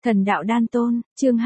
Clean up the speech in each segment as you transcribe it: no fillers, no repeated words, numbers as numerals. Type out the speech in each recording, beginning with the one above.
Thần đạo đan tôn, chương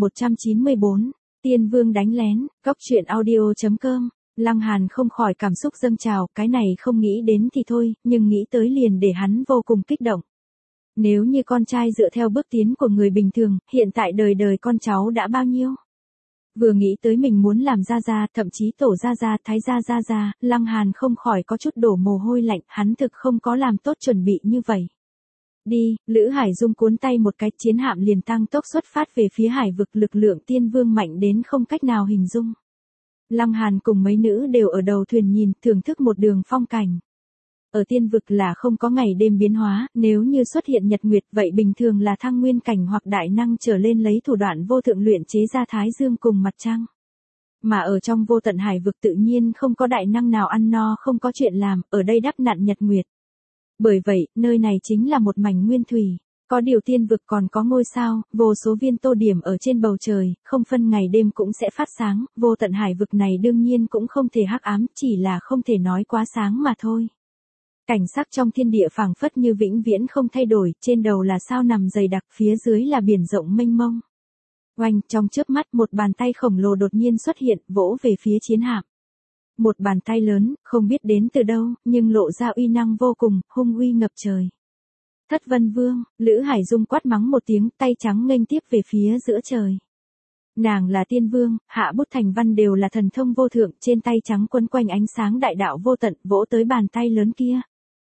2194, Tiên Vương đánh lén, góc truyện audio.com. Lăng Hàn không khỏi cảm xúc dâng trào, cái này không nghĩ đến thì thôi, nhưng nghĩ tới liền để hắn vô cùng kích động. Nếu như con trai dựa theo bước tiến của người bình thường, hiện tại đời đời con cháu đã bao nhiêu? Vừa nghĩ tới mình muốn làm gia, thậm chí tổ gia, thái gia, Lăng Hàn không khỏi có chút đổ mồ hôi lạnh, hắn thực không có làm tốt chuẩn bị như vậy. Đi, Lữ Hải Dung cuốn tay một cái, chiến hạm liền tăng tốc xuất phát về phía hải vực, lực lượng tiên vương mạnh đến không cách nào hình dung. Lăng Hàn cùng mấy nữ đều ở đầu thuyền nhìn, thưởng thức một đường phong cảnh. Ở tiên vực là không có ngày đêm biến hóa, nếu như xuất hiện nhật nguyệt vậy bình thường là thăng nguyên cảnh hoặc đại năng trở lên lấy thủ đoạn vô thượng luyện chế ra thái dương cùng mặt trăng. Mà ở trong vô tận hải vực tự nhiên không có đại năng nào ăn no không có chuyện làm, ở đây đắp nặn nhật nguyệt. Bởi vậy, nơi này chính là một mảnh nguyên thủy, có điều tiên vực còn có ngôi sao, vô số viên tô điểm ở trên bầu trời, không phân ngày đêm cũng sẽ phát sáng, vô tận hải vực này đương nhiên cũng không thể hắc ám, chỉ là không thể nói quá sáng mà thôi. Cảnh sắc trong thiên địa phảng phất như vĩnh viễn không thay đổi, trên đầu là sao nằm dày đặc, phía dưới là biển rộng mênh mông. Oanh, trong chớp mắt một bàn tay khổng lồ đột nhiên xuất hiện, vỗ về phía chiến hạm. Một bàn tay lớn, không biết đến từ đâu, nhưng lộ ra uy năng vô cùng, hung uy ngập trời. Thất Vân Vương, Lữ Hải Dung quát mắng một tiếng, tay trắng nghênh tiếp về phía giữa trời. Nàng là tiên vương, hạ bút thành văn đều là thần thông vô thượng, trên tay trắng quấn quanh ánh sáng đại đạo vô tận, vỗ tới bàn tay lớn kia.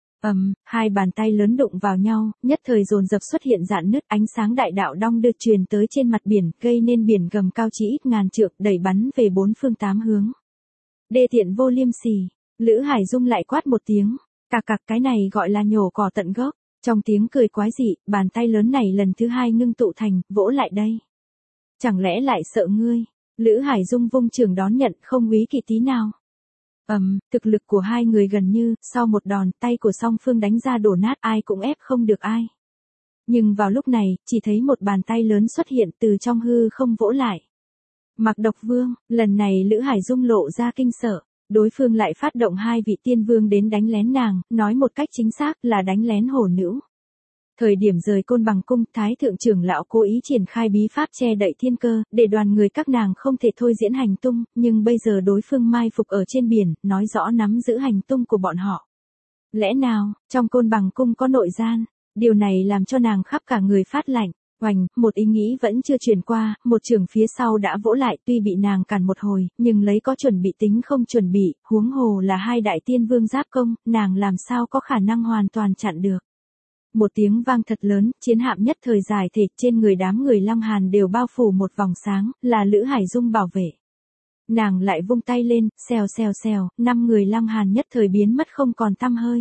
Hai bàn tay lớn đụng vào nhau, nhất thời dồn dập xuất hiện rạn nứt, ánh sáng đại đạo đong đưa truyền tới trên mặt biển, gây nên biển gầm cao chỉ ít ngàn trượng, đẩy bắn về bốn phương tám hướng. Đê tiện vô liêm sỉ, Lữ Hải Dung lại quát một tiếng, cạc cái này gọi là nhổ cỏ tận gốc. Trong tiếng cười quái dị, bàn tay lớn này lần thứ hai ngưng tụ thành, vỗ lại đây. Chẳng lẽ lại sợ ngươi? Lữ Hải Dung vung trường đón nhận, không úy kỵ tí nào. Thực lực của hai người gần như, sau một đòn, tay của song phương đánh ra đổ nát, ai cũng ép không được ai. Nhưng vào lúc này, chỉ thấy một bàn tay lớn xuất hiện từ trong hư không vỗ lại. Mạc Độc Vương, lần này Lữ Hải Dung lộ ra kinh sợ. Đối phương lại phát động hai vị tiên vương đến đánh lén nàng, nói một cách chính xác là đánh lén hổ nữ. Thời điểm rời Côn Bằng cung, Thái thượng trưởng lão cố ý triển khai bí pháp che đậy thiên cơ, để đoàn người các nàng không thể thôi diễn hành tung, nhưng bây giờ đối phương mai phục ở trên biển, nói rõ nắm giữ hành tung của bọn họ. Lẽ nào, trong Côn Bằng cung có nội gian? Điều này làm cho nàng khắp cả người phát lạnh. Oành, một ý nghĩ vẫn chưa truyền qua, một trường phía sau đã vỗ lại, tuy bị nàng cản một hồi, nhưng lấy có chuẩn bị tính không chuẩn bị, huống hồ là hai đại tiên vương giáp công, nàng làm sao có khả năng hoàn toàn chặn được. Một tiếng vang thật lớn, chiến hạm nhất thời giải thể, trên người đám người Lăng Hàn đều bao phủ một vòng sáng, là Lữ Hải Dung bảo vệ. Nàng lại vung tay lên, xèo, 5 người Lăng Hàn nhất thời biến mất không còn tăm hơi.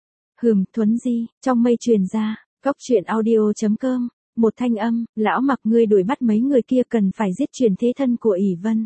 Thuấn di, trong mây truyền ra, góc truyện audio.com. Một thanh âm, lão Mặc ngươi đuổi bắt mấy người kia cần phải giết truyền thế thân của ỷ Vân.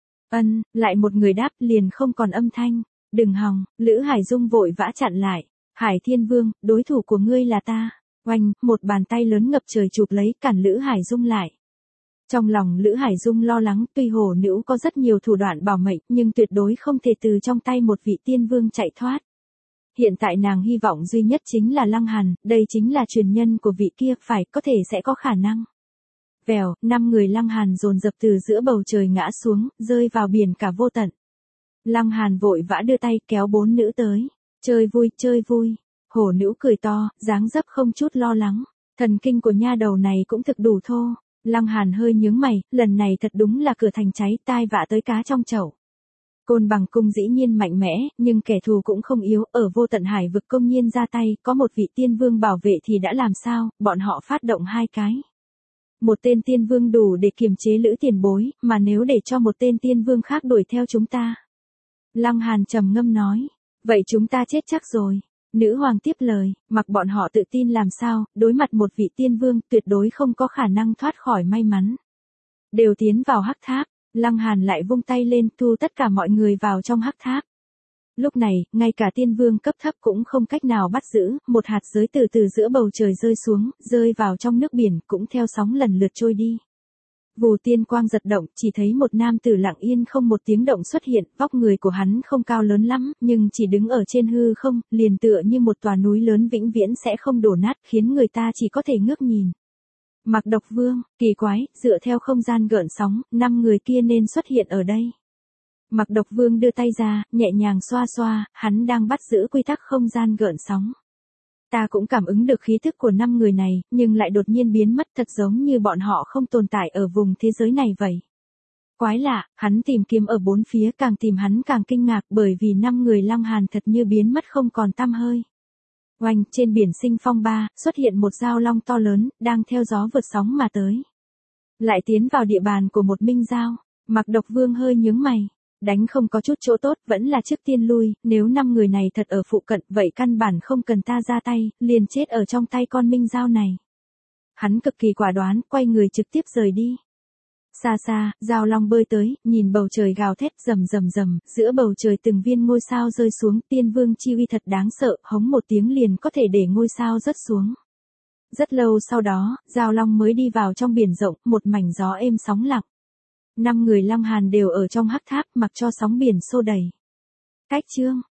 Lại một người đáp liền không còn âm thanh. Đừng hòng, Lữ Hải Dung vội vã chặn lại. Hải Thiên Vương, đối thủ của ngươi là ta. Oanh, một bàn tay lớn ngập trời chụp lấy cản Lữ Hải Dung lại. Trong lòng Lữ Hải Dung lo lắng, tuy hổ nữ có rất nhiều thủ đoạn bảo mệnh, nhưng tuyệt đối không thể từ trong tay một vị tiên vương chạy thoát. Hiện tại nàng hy vọng duy nhất chính là Lăng Hàn, đây chính là truyền nhân của vị kia, phải có thể sẽ có khả năng. Vèo, 5 người Lăng Hàn dồn dập từ giữa bầu trời ngã xuống, rơi vào biển cả vô tận. Lăng Hàn vội vã đưa tay kéo 4 nữ tới. Chơi vui. Hổ nữ cười to, dáng dấp không chút lo lắng. Thần kinh của nha đầu này cũng thực đủ thô. Lăng Hàn hơi nhướng mày, lần này thật đúng là cửa thành cháy, tai vạ tới cá trong chậu. Côn Bằng cung dĩ nhiên mạnh mẽ, nhưng kẻ thù cũng không yếu, ở vô tận hải vực công nhiên ra tay, có một vị tiên vương bảo vệ thì đã làm sao, bọn họ phát động 2 cái. Một tên tiên vương đủ để kiềm chế Lữ tiền bối, mà nếu để cho một tên tiên vương khác đuổi theo chúng ta. Lăng Hàn trầm ngâm nói, vậy chúng ta chết chắc rồi. Nữ hoàng tiếp lời, mặc bọn họ tự tin làm sao, đối mặt một vị tiên vương tuyệt đối không có khả năng thoát khỏi may mắn. Đều tiến vào hắc tháp. Lăng Hàn lại vung tay lên thu tất cả mọi người vào trong hắc tháp. Lúc này, ngay cả tiên vương cấp thấp cũng không cách nào bắt giữ, một hạt giới từ giữa bầu trời rơi xuống, rơi vào trong nước biển, cũng theo sóng lần lượt trôi đi. Vù tiên quang giật động, chỉ thấy một nam tử lặng yên không một tiếng động xuất hiện, vóc người của hắn không cao lớn lắm, nhưng chỉ đứng ở trên hư không, liền tựa như một tòa núi lớn vĩnh viễn sẽ không đổ nát, khiến người ta chỉ có thể ngước nhìn. Mạc Độc Vương, kỳ quái, dựa theo không gian gợn sóng, 5 người kia nên xuất hiện ở đây. Mạc Độc Vương đưa tay ra, nhẹ nhàng xoa xoa, hắn đang bắt giữ quy tắc không gian gợn sóng. Ta cũng cảm ứng được khí thức của 5 người này, nhưng lại đột nhiên biến mất, thật giống như bọn họ không tồn tại ở vùng thế giới này vậy. Quái lạ, hắn tìm kiếm ở bốn phía, càng tìm hắn càng kinh ngạc, bởi vì 5 người Lăng Hàn thật như biến mất không còn tăm hơi. Oanh, trên biển Sinh Phong Ba, xuất hiện một dao long to lớn, đang theo gió vượt sóng mà tới. Lại tiến vào địa bàn của một minh dao. Mạc Độc Vương hơi nhướng mày. Đánh không có chút chỗ tốt, vẫn là trước tiên lui, nếu 5 người này thật ở phụ cận, vậy căn bản không cần ta ra tay, liền chết ở trong tay con minh dao này. Hắn cực kỳ quả đoán, quay người trực tiếp rời đi. Xa xa, dao long bơi tới, nhìn bầu trời gào thét rầm rầm rầm, giữa bầu trời từng viên ngôi sao rơi xuống, Tiên Vương chi uy thật đáng sợ, hống một tiếng liền có thể để ngôi sao rớt xuống. Rất lâu sau đó, dao long mới đi vào trong biển rộng, một mảnh gió êm sóng lặng. 5 người Lăng Hàn đều ở trong hắc tháp, mặc cho sóng biển xô đẩy. Cách chương